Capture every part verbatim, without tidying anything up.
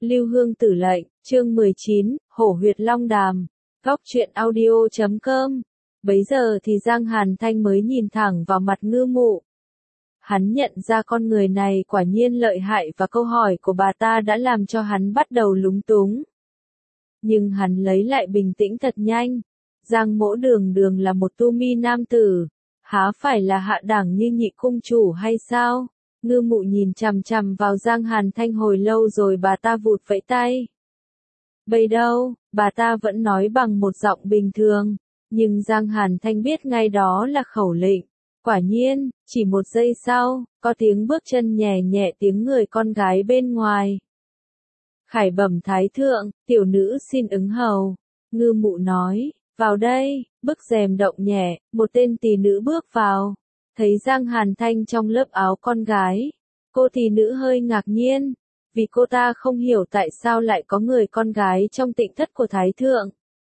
Lưu Hương Tử lệnh, chương mười chín, Hổ huyệt long đàm. Góc truyện audio chấm com. Bấy giờ thì Giang Hàn Thanh mới nhìn thẳng vào mặt Ngư Mụ. Hắn nhận ra con người này quả nhiên lợi hại và câu hỏi của bà ta đã làm cho hắn bắt đầu lúng túng. Nhưng hắn lấy lại bình tĩnh thật nhanh. Giang Mỗ Đường Đường là một tu mi nam tử, há phải là hạ đẳng như nhị cung chủ hay sao? Ngư Mụ nhìn chằm chằm vào Giang Hàn Thanh hồi lâu rồi bà ta vụt vẫy tay. Bây đâu, bà ta vẫn nói bằng một giọng bình thường, nhưng Giang Hàn Thanh biết ngay đó là khẩu lệnh. Quả nhiên, chỉ một giây sau, có tiếng bước chân nhẹ nhẹ tiếng người con gái bên ngoài. Khải bẩm thái thượng, tiểu nữ xin ứng hầu. Ngư Mụ nói, vào đây, bức rèm động nhẹ, một tên tỳ nữ bước vào. Thấy Giang Hàn Thanh trong lớp áo con gái, cô tỳ nữ hơi ngạc nhiên, vì cô ta không hiểu tại sao lại có người con gái trong tịnh thất của Thái Thượng.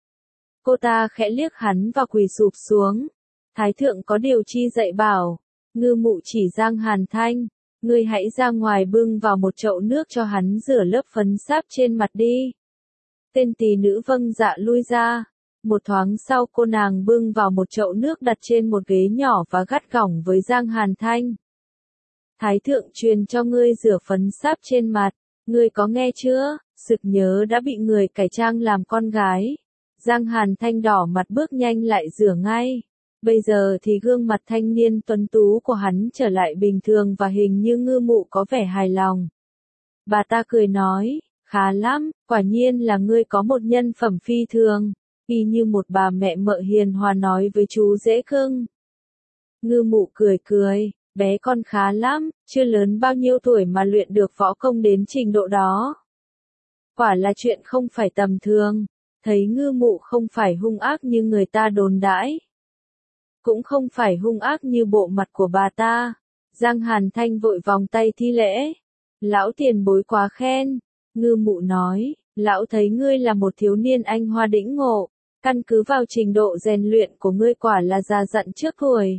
Cô ta khẽ liếc hắn và quỳ sụp xuống. Thái Thượng có điều chi dạy bảo. Ngư Mụ chỉ Giang Hàn Thanh, ngươi hãy ra ngoài bưng vào một chậu nước cho hắn rửa lớp phấn sáp trên mặt đi. Tên tỳ nữ vâng dạ lui ra. Một thoáng sau cô nàng bưng vào một chậu nước đặt trên một ghế nhỏ và gắt gỏng với Giang Hàn Thanh. Thái thượng truyền cho ngươi rửa phấn sáp trên mặt, ngươi có nghe chưa? Sực nhớ đã bị người cải trang làm con gái. Giang Hàn Thanh đỏ mặt bước nhanh lại rửa ngay. Bây giờ thì gương mặt thanh niên tuấn tú của hắn trở lại bình thường và hình như Ngư Mụ có vẻ hài lòng. Bà ta cười nói, khá lắm, quả nhiên là ngươi có một nhân phẩm phi thường. Y như một bà mẹ mợ hiền hòa nói với chú dễ cưng. Ngư Mụ cười cười, bé con khá lắm, chưa lớn bao nhiêu tuổi mà luyện được võ công đến trình độ đó. Quả là chuyện không phải tầm thường, thấy Ngư Mụ không phải hung ác như người ta đồn đãi. Cũng không phải hung ác như bộ mặt của bà ta. Giang Hàn Thanh vội vòng tay thi lễ. Lão tiền bối quá khen. Ngư Mụ nói, lão thấy ngươi là một thiếu niên anh hoa đĩnh ngộ. Căn cứ vào trình độ rèn luyện của ngươi quả là già dặn trước tuổi.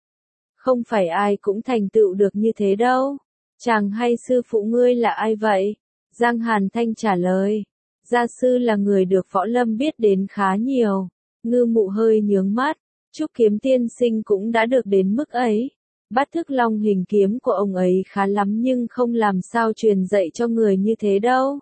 Không phải ai cũng thành tựu được như thế đâu. Chàng hay sư phụ ngươi là ai vậy? Giang Hàn Thanh trả lời. Gia sư là người được võ lâm biết đến khá nhiều. Ngư Mụ hơi nhướng mắt. Trúc Kiếm tiên sinh cũng đã được đến mức ấy. Bát thức long hình kiếm của ông ấy khá lắm nhưng không làm sao truyền dạy cho người như thế đâu.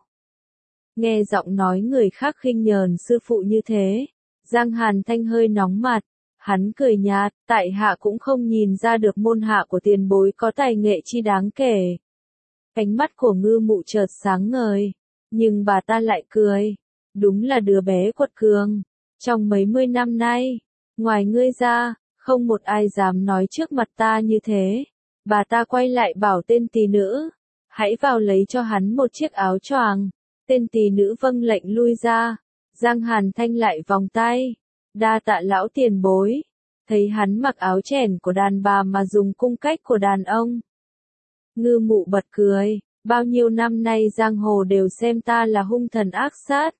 Nghe giọng nói người khác khinh nhờn sư phụ như thế, Giang Hàn Thanh hơi nóng mặt, hắn cười nhạt, tại hạ cũng không nhìn ra được môn hạ của tiền bối có tài nghệ chi đáng kể. Ánh mắt của Ngư Mụ chợt sáng ngời, nhưng bà ta lại cười, đúng là đứa bé quật cường, trong mấy mươi năm nay, ngoài ngươi ra, không một ai dám nói trước mặt ta như thế. Bà ta quay lại bảo tên tỳ nữ, hãy vào lấy cho hắn một chiếc áo choàng. Tên tỳ nữ vâng lệnh lui ra. Giang Hàn Thanh lại vòng tay. Đa tạ lão tiền bối. Thấy hắn mặc áo chèn của đàn bà mà dùng cung cách của đàn ông. Ngư Mụ bật cười. Bao nhiêu năm nay giang hồ đều xem ta là hung thần ác sát.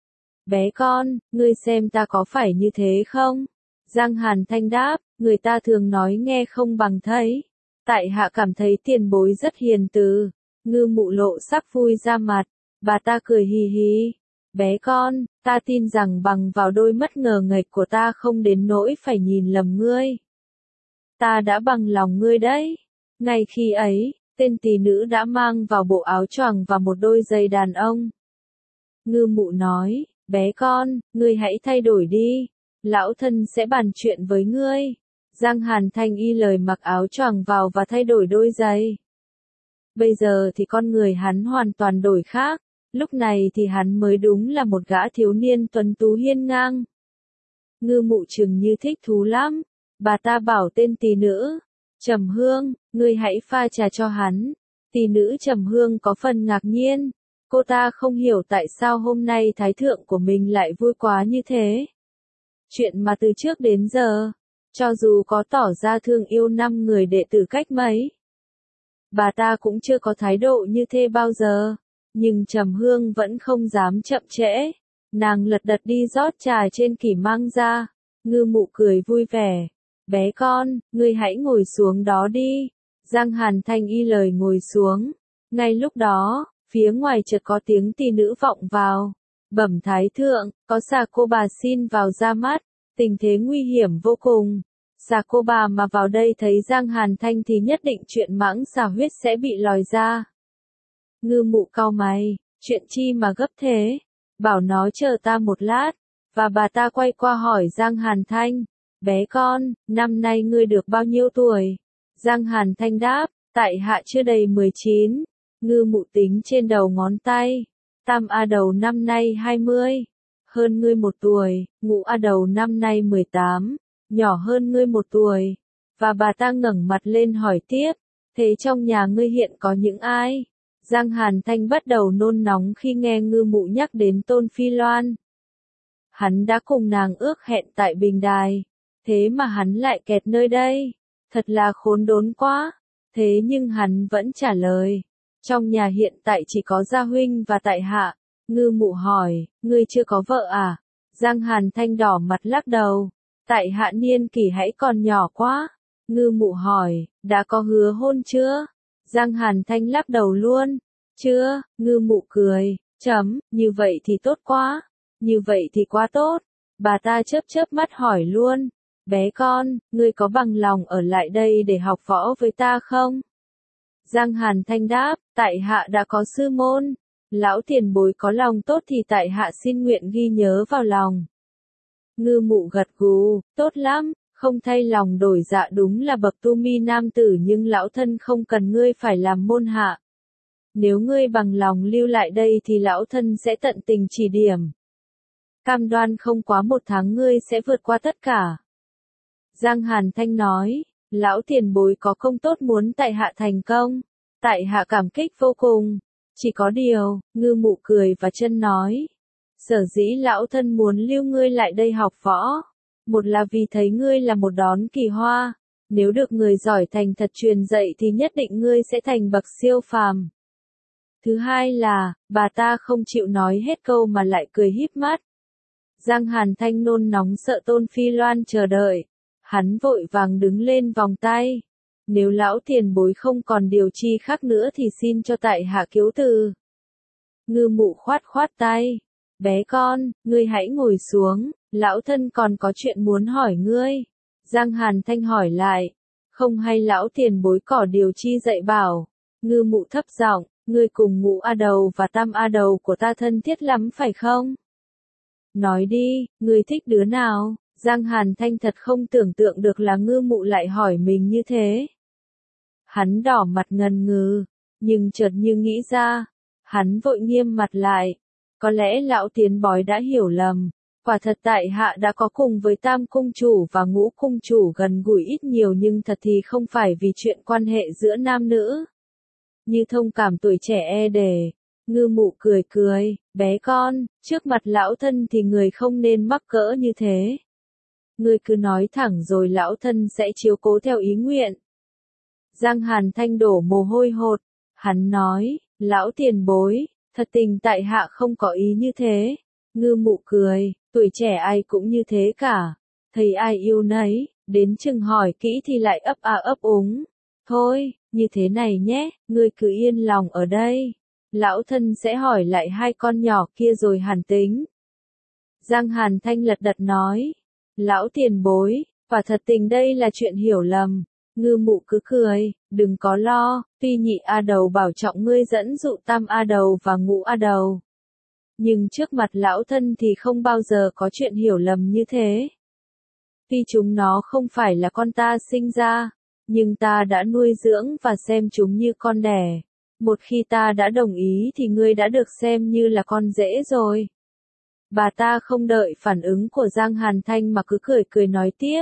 Bé con, ngươi xem ta có phải như thế không? Giang Hàn Thanh đáp, người ta thường nói nghe không bằng thấy. Tại hạ cảm thấy tiền bối rất hiền từ. Ngư Mụ lộ sắc vui ra mặt. Bà ta cười hì hì. Bé con, ta tin rằng bằng vào đôi mắt ngờ nghệch của ta không đến nỗi phải nhìn lầm ngươi. Ta đã bằng lòng ngươi đấy. Ngay khi ấy, tên tỳ nữ đã mang vào bộ áo choàng và một đôi giày đàn ông. Ngư Mụ nói, bé con, ngươi hãy thay đổi đi. Lão thân sẽ bàn chuyện với ngươi. Giang Hàn Thanh y lời mặc áo choàng vào và thay đổi đôi giày. Bây giờ thì con người hắn hoàn toàn đổi khác. Lúc này thì hắn mới đúng là một gã thiếu niên tuấn tú hiên ngang. Ngư Mụ chừng như thích thú lắm. Bà ta bảo tên tỳ nữ, Trầm Hương, ngươi hãy pha trà cho hắn. Tỳ nữ Trầm Hương có phần ngạc nhiên. Cô ta không hiểu tại sao hôm nay thái thượng của mình lại vui quá như thế. Chuyện mà từ trước đến giờ, cho dù có tỏ ra thương yêu năm người đệ tử cách mấy, bà ta cũng chưa có thái độ như thế bao giờ. Nhưng Trầm Hương vẫn không dám chậm trễ. Nàng lật đật đi rót trà trên kỷ mang ra. Ngư Mụ cười vui vẻ. Bé con, ngươi hãy ngồi xuống đó đi. Giang Hàn Thanh y lời ngồi xuống. Ngay lúc đó, Phía ngoài chợt có tiếng tỷ nữ vọng vào. Bẩm thái thượng, có xà cô bà xin vào ra mắt, tình thế nguy hiểm vô cùng. Xà cô bà mà vào đây thấy Giang Hàn Thanh thì nhất định chuyện mãng xà huyết sẽ bị lòi ra. Ngư Mụ cau mày, chuyện chi mà gấp thế? Bảo nó chờ ta một lát. Và bà ta quay qua hỏi Giang Hàn Thanh, bé con, năm nay ngươi được bao nhiêu tuổi? Giang Hàn Thanh đáp, tại hạ chưa đầy mười chín. Ngư Mụ tính trên đầu ngón tay. Tam A Đầu năm nay hai mươi. Hơn ngươi một tuổi. Ngũ A Đầu năm nay mười tám. Nhỏ hơn ngươi một tuổi. Và bà ta ngẩng mặt lên hỏi tiếp, thế trong nhà ngươi hiện có những ai? Giang Hàn Thanh bắt đầu nôn nóng khi nghe Ngư Mụ nhắc đến Tôn Phi Loan. Hắn đã cùng nàng ước hẹn tại Bình Đài. Thế mà hắn lại kẹt nơi đây. Thật là khốn đốn quá. Thế nhưng hắn vẫn trả lời. Trong nhà hiện tại chỉ có Gia Huynh và tại hạ. Ngư Mụ hỏi, ngươi chưa có vợ à? Giang Hàn Thanh đỏ mặt lắc đầu. Tại hạ niên kỷ hãy còn nhỏ quá. Ngư Mụ hỏi, đã có hứa hôn chưa? Giang Hàn Thanh lắc đầu luôn. Chưa. Ngư Mụ cười, chấm, như vậy thì tốt quá. Như vậy thì quá tốt. Bà ta chớp chớp mắt hỏi luôn, bé con, ngươi có bằng lòng ở lại đây để học võ với ta không? Giang Hàn Thanh đáp, tại hạ đã có sư môn. Lão tiền bối có lòng tốt thì tại hạ xin nguyện ghi nhớ vào lòng. Ngư Mụ gật gù, tốt lắm, không thay lòng đổi dạ đúng là bậc tu mi nam tử nhưng lão thân không cần ngươi phải làm môn hạ. Nếu ngươi bằng lòng lưu lại đây thì lão thân sẽ tận tình chỉ điểm. Cam đoan không quá một tháng ngươi sẽ vượt qua tất cả. Giang Hàn Thanh nói, lão tiền bối có công tốt muốn tại hạ thành công. Tại hạ cảm kích vô cùng. Chỉ có điều, Ngư Mụ cười và chân nói. Sở dĩ lão thân muốn lưu ngươi lại đây học võ. Một là vì thấy ngươi là một đón kỳ hoa. Nếu được người giỏi thành thật truyền dạy thì nhất định ngươi sẽ thành bậc siêu phàm. Thứ hai là, bà ta không chịu nói hết câu mà lại cười híp mắt. Giang Hàn Thanh nôn nóng sợ Tôn Phi Loan chờ đợi. Hắn vội vàng đứng lên vòng tay. Nếu lão tiền bối không còn điều chi khác nữa thì xin cho tại hạ kiếu từ. Ngư Mụ khoát khoát tay. Bé con, ngươi hãy ngồi xuống, lão thân còn có chuyện muốn hỏi ngươi. Giang Hàn Thanh hỏi lại. Không hay lão tiền bối có điều chi dạy bảo. Ngư Mụ thấp giọng, ngươi cùng Ngũ A Đầu và Tam A Đầu của ta thân thiết lắm phải không? Nói đi, ngươi thích đứa nào? Giang Hàn Thanh thật không tưởng tượng được là Ngư Mụ lại hỏi mình như thế. Hắn đỏ mặt ngần ngừ, nhưng chợt như nghĩ ra. Hắn vội nghiêm mặt lại. Có lẽ lão tiền bối đã hiểu lầm. Quả thật tại hạ đã có cùng với Tam Cung Chủ và Ngũ Cung Chủ gần gũi ít nhiều nhưng thật thì không phải vì chuyện quan hệ giữa nam nữ. Như thông cảm tuổi trẻ e đề. Ngư Mụ cười cười, bé con, trước mặt lão thân thì người không nên mắc cỡ như thế. Ngươi cứ nói thẳng rồi lão thân sẽ chiếu cố theo ý nguyện. Giang Hàn Thanh đổ mồ hôi hột. Hắn nói, lão tiền bối, thật tình tại hạ không có ý như thế. Ngư Mụ cười, tuổi trẻ ai cũng như thế cả. Thấy ai yêu nấy, đến chừng hỏi kỹ thì lại ấp à ấp úng. Thôi, như thế này nhé, ngươi cứ yên lòng ở đây. Lão thân sẽ hỏi lại hai con nhỏ kia rồi hàn tính. Giang Hàn Thanh lật đật nói. Lão tiền bối, quả thật tình đây là chuyện hiểu lầm. Ngư Mụ cứ cười, đừng có lo, tuy Nhị A Đầu bảo trọng ngươi dẫn dụ Tam A Đầu và Ngũ A Đầu. Nhưng trước mặt lão thân thì không bao giờ có chuyện hiểu lầm như thế. Tuy chúng nó không phải là con ta sinh ra, nhưng ta đã nuôi dưỡng và xem chúng như con đẻ. Một khi ta đã đồng ý thì ngươi đã được xem như là con rể rồi. Bà ta không đợi phản ứng của Giang Hàn Thanh mà cứ cười cười nói tiếp.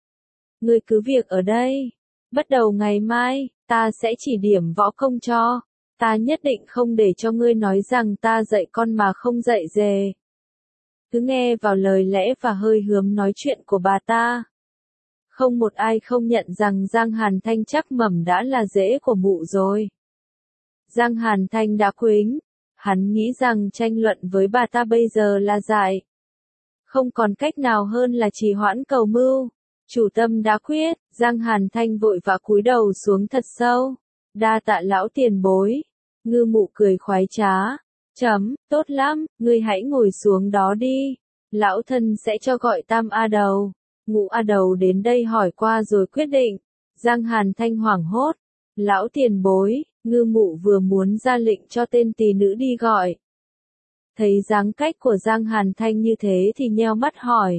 Ngươi cứ việc ở đây. Bắt đầu ngày mai, ta sẽ chỉ điểm võ công cho. Ta nhất định không để cho ngươi nói rằng ta dạy con mà không dạy dề. Cứ nghe vào lời lẽ và hơi hướng nói chuyện của bà ta. Không một ai không nhận rằng Giang Hàn Thanh chắc mẩm đã là rễ của Mụ rồi. Giang Hàn Thanh đã quính. Hắn nghĩ rằng tranh luận với bà ta bây giờ là dại. Không còn cách nào hơn là trì hoãn cầu mưu. Chủ tâm đã quyết, Giang Hàn Thanh vội vã cúi đầu xuống thật sâu. Đa tạ lão tiền bối. Ngư Mụ cười khoái trá. Chấm, tốt lắm, ngươi hãy ngồi xuống đó đi. Lão thân sẽ cho gọi Tam A Đầu. Ngũ A Đầu đến đây hỏi qua rồi quyết định. Giang Hàn Thanh hoảng hốt. Lão tiền bối, Ngư Mụ vừa muốn ra lệnh cho tên tỳ nữ đi gọi. Thấy dáng cách của Giang Hàn Thanh như thế thì nheo mắt hỏi.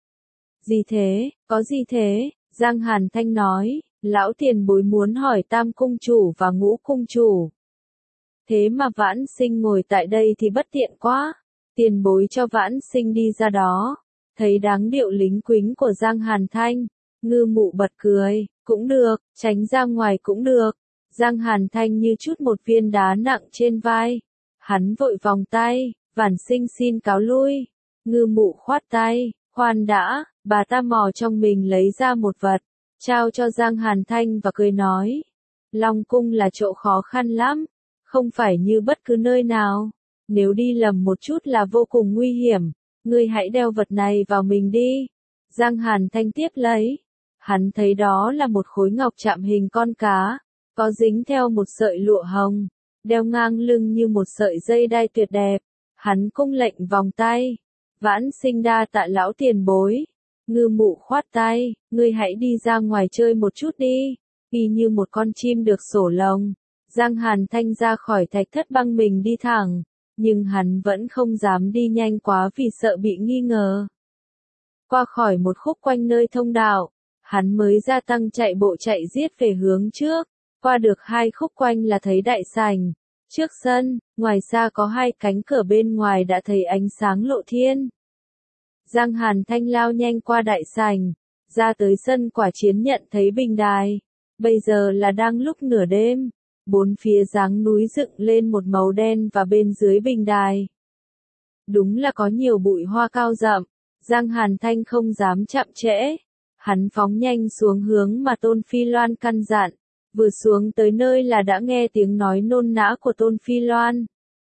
Gì thế, có gì thế? Giang Hàn Thanh nói, lão tiền bối muốn hỏi Tam Cung Chủ và Ngũ Cung Chủ. Thế mà Vãn Sinh ngồi tại đây thì bất tiện quá. Tiền bối cho Vãn Sinh đi ra đó. Thấy đáng điệu lính quính của Giang Hàn Thanh, Ngư Mụ bật cười, cũng được, tránh ra ngoài cũng được. Giang Hàn Thanh như chút một viên đá nặng trên vai. Hắn vội vòng tay, Vãn Sinh xin cáo lui. Ngư Mụ khoát tay, khoan đã, bà ta mò trong mình lấy ra một vật, trao cho Giang Hàn Thanh và cười nói. Long Cung là chỗ khó khăn lắm, không phải như bất cứ nơi nào. Nếu đi lầm một chút là vô cùng nguy hiểm, ngươi hãy đeo vật này vào mình đi. Giang Hàn Thanh tiếp lấy. Hắn thấy đó là một khối ngọc chạm hình con cá, có dính theo một sợi lụa hồng, đeo ngang lưng như một sợi dây đai tuyệt đẹp. Hắn cung lệnh vòng tay. Vãn Sinh đa tạ lão tiền bối. Ngư Mụ khoát tay, ngươi hãy đi ra ngoài chơi một chút đi. Y như một con chim được sổ lồng, Giang Hàn Thanh ra khỏi thạch thất băng mình đi thẳng, nhưng hắn vẫn không dám đi nhanh quá vì sợ bị nghi ngờ. Qua khỏi một khúc quanh nơi thông đạo, hắn mới gia tăng chạy bộ chạy giết về hướng trước. Qua được hai khúc quanh là thấy đại sảnh. Trước sân, ngoài xa có hai cánh cửa, bên ngoài đã thấy ánh sáng lộ thiên. Giang Hàn Thanh lao nhanh qua đại sảnh, ra tới sân quả chiến, nhận thấy bình đài. Bây giờ là đang lúc nửa đêm, bốn phía dáng núi dựng lên một màu đen và bên dưới bình đài. Đúng là có nhiều bụi hoa cao rậm, Giang Hàn Thanh không dám chậm trễ. Hắn phóng nhanh xuống hướng mà Tôn Phi Loan căn dặn, vừa xuống tới nơi là đã nghe tiếng nói nôn nã của Tôn Phi Loan.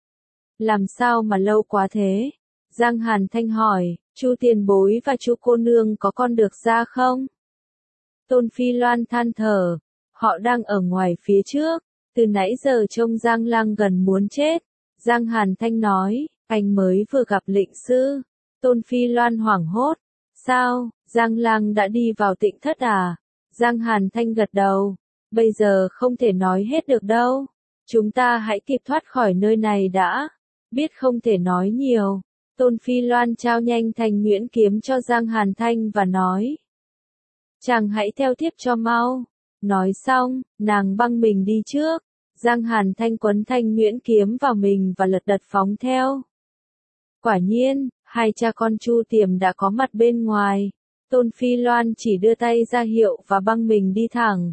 Làm sao mà lâu quá thế? Giang Hàn Thanh hỏi, Chu tiền bối và Chu cô nương có con được ra không? Tôn Phi Loan than thở, họ đang ở ngoài phía trước, từ nãy giờ trông Giang Lang gần muốn chết. Giang Hàn Thanh nói, anh mới vừa gặp lệnh sư. Tôn Phi Loan hoảng hốt, sao, Giang Lang đã đi vào Tịnh thất à? Giang Hàn Thanh gật đầu, bây giờ không thể nói hết được đâu. Chúng ta hãy kịp thoát khỏi nơi này đã, biết không thể nói nhiều. Tôn Phi Loan trao nhanh thành nhuyễn kiếm cho Giang Hàn Thanh và nói, chàng hãy theo thiếp cho mau. Nói xong, nàng băng mình đi trước. Giang Hàn Thanh quấn thanh nhuyễn kiếm vào mình và lật đật phóng theo. Quả nhiên, hai cha con Chu Tiềm đã có mặt bên ngoài. Tôn Phi Loan chỉ đưa tay ra hiệu và băng mình đi thẳng.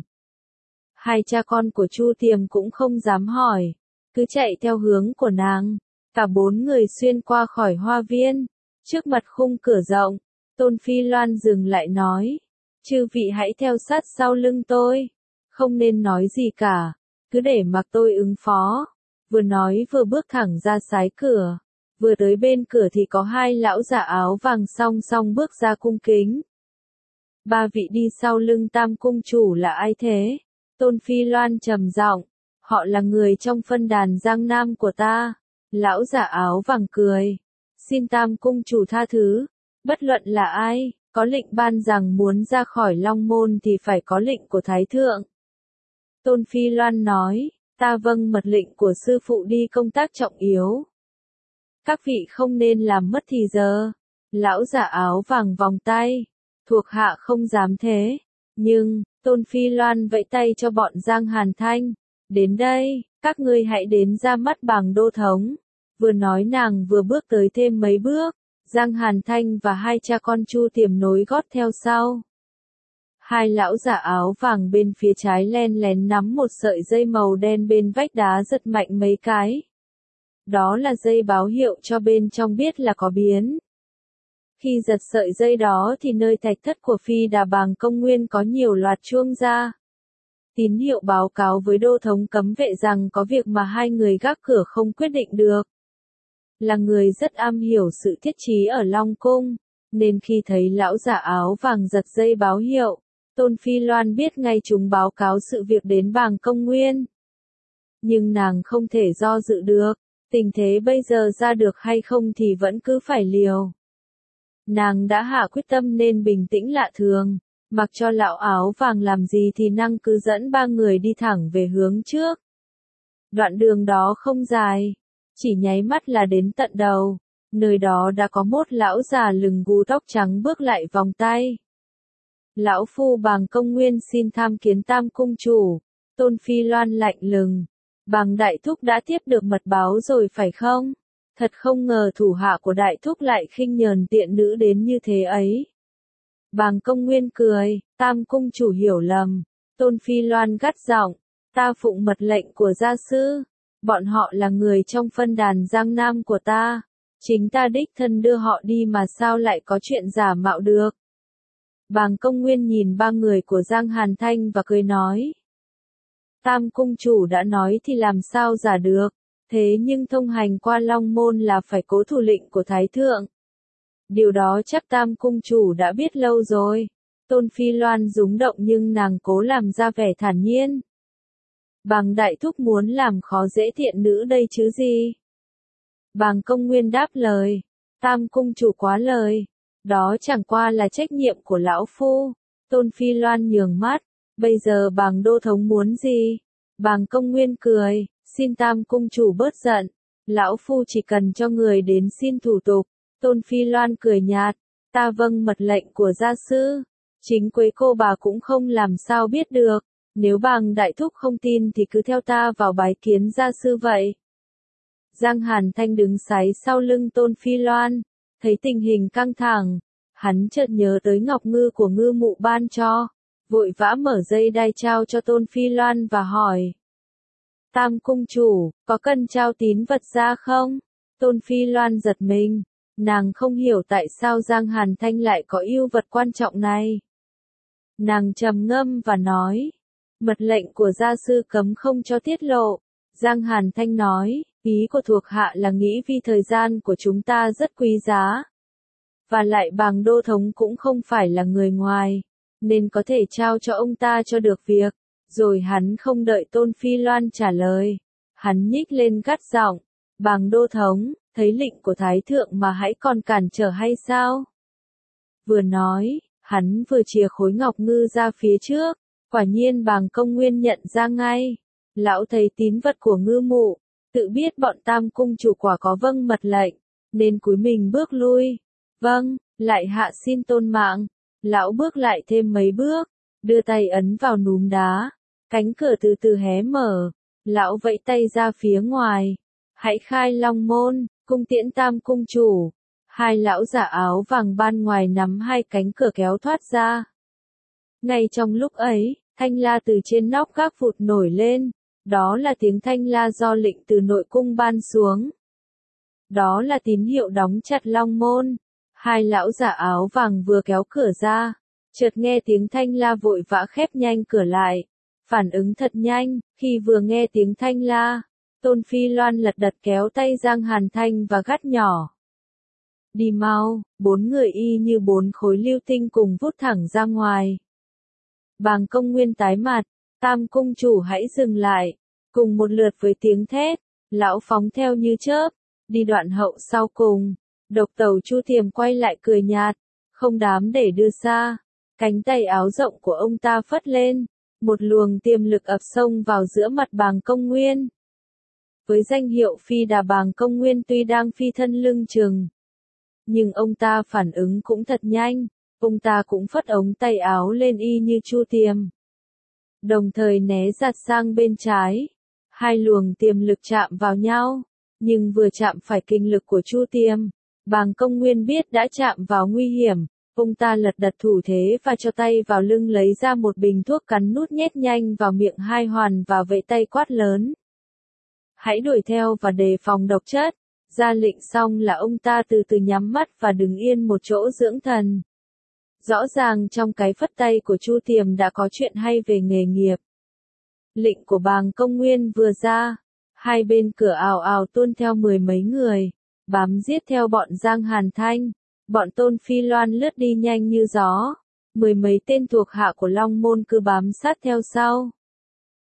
Hai cha con của Chu Tiềm cũng không dám hỏi, cứ chạy theo hướng của nàng. Cả bốn người xuyên qua khỏi hoa viên, trước mặt khung cửa rộng. Tôn Phi Loan dừng lại nói, chư vị hãy theo sát sau lưng tôi, không nên nói gì cả, cứ để mặc tôi ứng phó. Vừa nói vừa bước thẳng ra sái cửa, vừa tới bên cửa thì có hai lão giả áo vàng song song bước ra cung kính. Ba vị đi sau lưng Tam Cung Chủ là ai thế? Tôn Phi Loan trầm giọng, họ là người trong phân đàn Giang Nam của ta. Lão giả áo vàng cười, xin Tam Cung Chủ tha thứ, bất luận là ai, có lệnh ban rằng muốn ra khỏi Long Môn thì phải có lệnh của Thái Thượng. Tôn Phi Loan nói, ta vâng mật lệnh của sư phụ đi công tác trọng yếu. Các vị không nên làm mất thì giờ. Lão giả áo vàng vòng tay, thuộc hạ không dám thế. Nhưng, Tôn Phi Loan vẫy tay cho bọn Giang Hàn Thanh, đến đây, các ngươi hãy đến ra mắt bàng đô thống. Vừa nói nàng vừa bước tới thêm mấy bước, Giang Hàn Thanh và hai cha con Chu Tiềm nối gót theo sau. Hai lão giả áo vàng bên phía trái len lén nắm một sợi dây màu đen bên vách đá giật mạnh mấy cái. Đó là dây báo hiệu cho bên trong biết là có biến. Khi giật sợi dây đó thì nơi thạch thất của Phi Đà Bàng Công Nguyên có nhiều loạt chuông ra. Tín hiệu báo cáo với đô thống cấm vệ rằng có việc mà hai người gác cửa không quyết định được. Là người rất am hiểu sự thiết trí ở Long Cung, nên khi thấy lão giả áo vàng giật dây báo hiệu, Tôn Phi Loan biết ngay chúng báo cáo sự việc đến Bàng Công Nguyên. nhưng nàng không thể do dự được, tình thế bây giờ ra được hay không thì vẫn cứ phải liều. Nàng đã hạ quyết tâm nên bình tĩnh lạ thường, mặc cho lão áo vàng làm gì thì năng cứ dẫn ba người đi thẳng về hướng trước. Đoạn đường đó không dài, chỉ nháy mắt là đến tận đầu, nơi đó đã có một lão già lừng gù tóc trắng bước lại vòng tay. Lão phu Bàng Công Nguyên xin tham kiến Tam cung chủ. Tôn Phi Loan lạnh lùng. Bàng đại thúc đã tiếp được mật báo rồi phải không? Thật không ngờ thủ hạ của đại thúc lại khinh nhờn tiện nữ đến như thế ấy. Bàng Công Nguyên cười, Tam cung chủ hiểu lầm. Tôn Phi Loan gắt giọng, ta phụng mật lệnh của gia sư. Bọn họ là người trong phân đàn Giang Nam của ta. Chính ta đích thân đưa họ đi mà sao lại có chuyện giả mạo được. Bàng Công Nguyên nhìn ba người của Giang Hàn Thanh và cười nói. Tam cung chủ đã nói thì làm sao giả được, thế nhưng thông hành qua Long Môn là phải cố thủ lệnh của Thái Thượng. Điều đó chắc Tam cung chủ đã biết lâu rồi. Tôn Phi Loan rúng động nhưng nàng cố làm ra vẻ thản nhiên. Bàng đại thúc muốn làm khó dễ thiện nữ đây chứ gì? Bàng Công Nguyên đáp lời, Tam cung chủ quá lời. Đó chẳng qua là trách nhiệm của lão phu. Tôn Phi Loan nhường mắt, bây giờ Bàng đô thống muốn gì? Bàng Công Nguyên cười, xin Tam cung chủ bớt giận. Lão phu chỉ cần cho người đến xin thủ tục. Tôn Phi Loan cười nhạt, ta vâng mật lệnh của gia sư. Chính quấy cô bà cũng không làm sao biết được. Nếu Bàng đại thúc không tin thì cứ theo ta vào bái kiến gia sư vậy. Giang Hàn Thanh đứng sáy sau lưng Tôn Phi Loan. Thấy tình hình căng thẳng, hắn chợt nhớ tới ngọc ngư của ngư mụ ban cho, vội vã mở dây đai trao cho Tôn Phi Loan và hỏi. Tam cung chủ, có cần trao tín vật ra không? Tôn Phi Loan giật mình, nàng không hiểu tại sao Giang Hàn Thanh lại có yêu vật quan trọng này. Nàng trầm ngâm và nói, mật lệnh của gia sư cấm không cho tiết lộ. Giang Hàn Thanh nói, ý của thuộc hạ là nghĩ vì thời gian của chúng ta rất quý giá. Và lại Bàng đô thống cũng không phải là người ngoài, nên có thể trao cho ông ta cho được việc. Rồi hắn không đợi Tôn Phi Loan trả lời. Hắn nhích lên gắt giọng, Bàng đô thống, thấy lệnh của Thái Thượng mà hãy còn cản trở hay sao? Vừa nói, hắn vừa chìa khối ngọc ngư ra phía trước, quả nhiên Bàng Công Nguyên nhận ra ngay. Lão thấy tín vật của ngư mụ, tự biết bọn Tam cung chủ quả có vâng mật lệnh, nên cúi mình bước lui. Vâng, lại hạ xin tôn mạng. Lão bước lại thêm mấy bước, đưa tay ấn vào núm đá, cánh cửa từ từ hé mở. Lão vẫy tay ra phía ngoài, hãy khai Long Môn, cung tiễn Tam cung chủ. Hai lão giả áo vàng ban ngoài nắm hai cánh cửa kéo thoát ra. Ngay trong lúc ấy, thanh la từ trên nóc gác vụt nổi lên. Đó là tiếng thanh la do lệnh từ nội cung ban xuống. Đó là tín hiệu đóng chặt Long Môn. Hai lão giả áo vàng vừa kéo cửa ra, chợt nghe tiếng thanh la vội vã khép nhanh cửa lại. Phản ứng thật nhanh, khi vừa nghe tiếng thanh la, Tôn Phi Loan lật đật kéo tay Giang Hàn Thanh và gắt nhỏ. Đi mau, bốn người y như bốn khối lưu tinh cùng vút thẳng ra ngoài. Bàng Công Nguyên tái mặt, Tam cung chủ hãy dừng lại. Cùng một lượt với tiếng thét, lão phóng theo như chớp, đi đoạn hậu sau cùng. Độc tẩu Chu Thiềm quay lại cười nhạt, không đám để đưa xa. Cánh tay áo rộng của ông ta phất lên, một luồng tiềm lực ập sông vào giữa mặt Bàng Công Nguyên. Với danh hiệu phi đà Bàng Công Nguyên tuy đang phi thân lưng chừng, nhưng ông ta phản ứng cũng thật nhanh, ông ta cũng phất ống tay áo lên y như Chu Thiềm. Đồng thời né giạt sang bên trái, hai luồng tiềm lực chạm vào nhau, nhưng vừa chạm phải kinh lực của Chu Thiềm, Bàng Công Nguyên biết đã chạm vào nguy hiểm, ông ta lật đật thủ thế và cho tay vào lưng lấy ra một bình thuốc cắn nút nhét nhanh vào miệng hai hoàn và vẫy tay quát lớn. Hãy đuổi theo và đề phòng độc chất. Ra lệnh xong là ông ta từ từ nhắm mắt và đứng yên một chỗ dưỡng thần. Rõ ràng trong cái phất tay của Chu Thiềm đã có chuyện hay về nghề nghiệp. Lệnh của Bàng Công Nguyên vừa ra, hai bên cửa ào ào tuôn theo mười mấy người, bám giết theo bọn Giang Hàn Thanh. Bọn Tôn Phi Loan lướt đi nhanh như gió, mười mấy tên thuộc hạ của Long Môn cứ bám sát theo sau.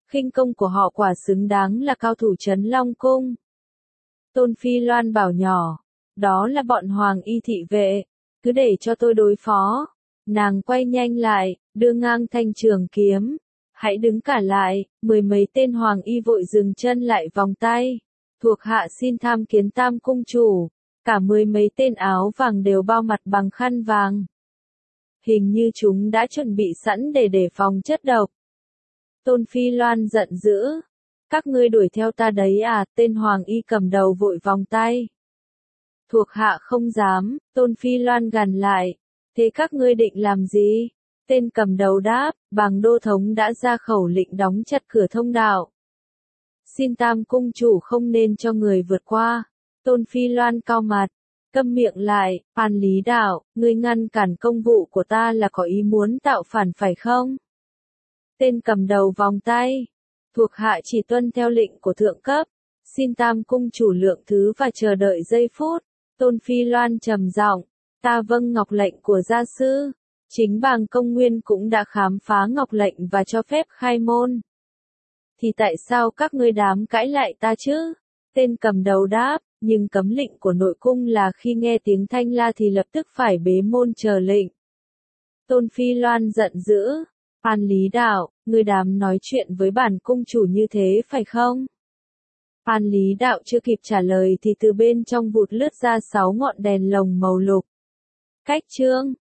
khinh công của họ quả xứng đáng là cao thủ trấn Long Cung. Tôn Phi Loan bảo nhỏ, đó là bọn Hoàng Y thị vệ, cứ để cho tôi đối phó. Nàng quay nhanh lại, đưa ngang thanh trường kiếm. Hãy đứng cả lại, mười mấy tên Hoàng Y vội dừng chân lại vòng tay. Thuộc hạ xin tham kiến Tam cung chủ. Cả mười mấy tên áo vàng đều bao mặt bằng khăn vàng. Hình như chúng đã chuẩn bị sẵn để đề phòng chất độc. Tôn Phi Loan giận dữ. Các ngươi đuổi theo ta đấy à, tên Hoàng Y cầm đầu vội vòng tay. Thuộc hạ không dám, Tôn Phi Loan gằn lại. Thế các ngươi định làm gì? Tên cầm đầu đáp, Bàng Đô Thống đã ra khẩu lệnh đóng chặt cửa thông đạo. Xin Tam cung chủ không nên cho người vượt qua. Tôn Phi Loan cau mặt, câm miệng lại, Phan Lý Đạo, ngươi ngăn cản công vụ của ta là có ý muốn tạo phản phải không? Tên cầm đầu vòng tay, thuộc hạ chỉ tuân theo lệnh của thượng cấp, xin Tam cung chủ lượng thứ và chờ đợi giây phút. Tôn Phi Loan trầm giọng, ta vâng ngọc lệnh của gia sư. Chính Bàng Công Nguyên cũng đã khám phá ngọc lệnh và cho phép khai môn. Thì tại sao các ngươi dám cãi lại ta chứ? Tên cầm đầu đáp, nhưng cấm lệnh của nội cung là khi nghe tiếng thanh la thì lập tức phải bế môn chờ lệnh. Tôn Phi Loan giận dữ, Phan Lý Đạo, ngươi dám nói chuyện với bản cung chủ như thế phải không? Phan Lý Đạo chưa kịp trả lời thì từ bên trong vụt lướt ra sáu ngọn đèn lồng màu lục. Cách chương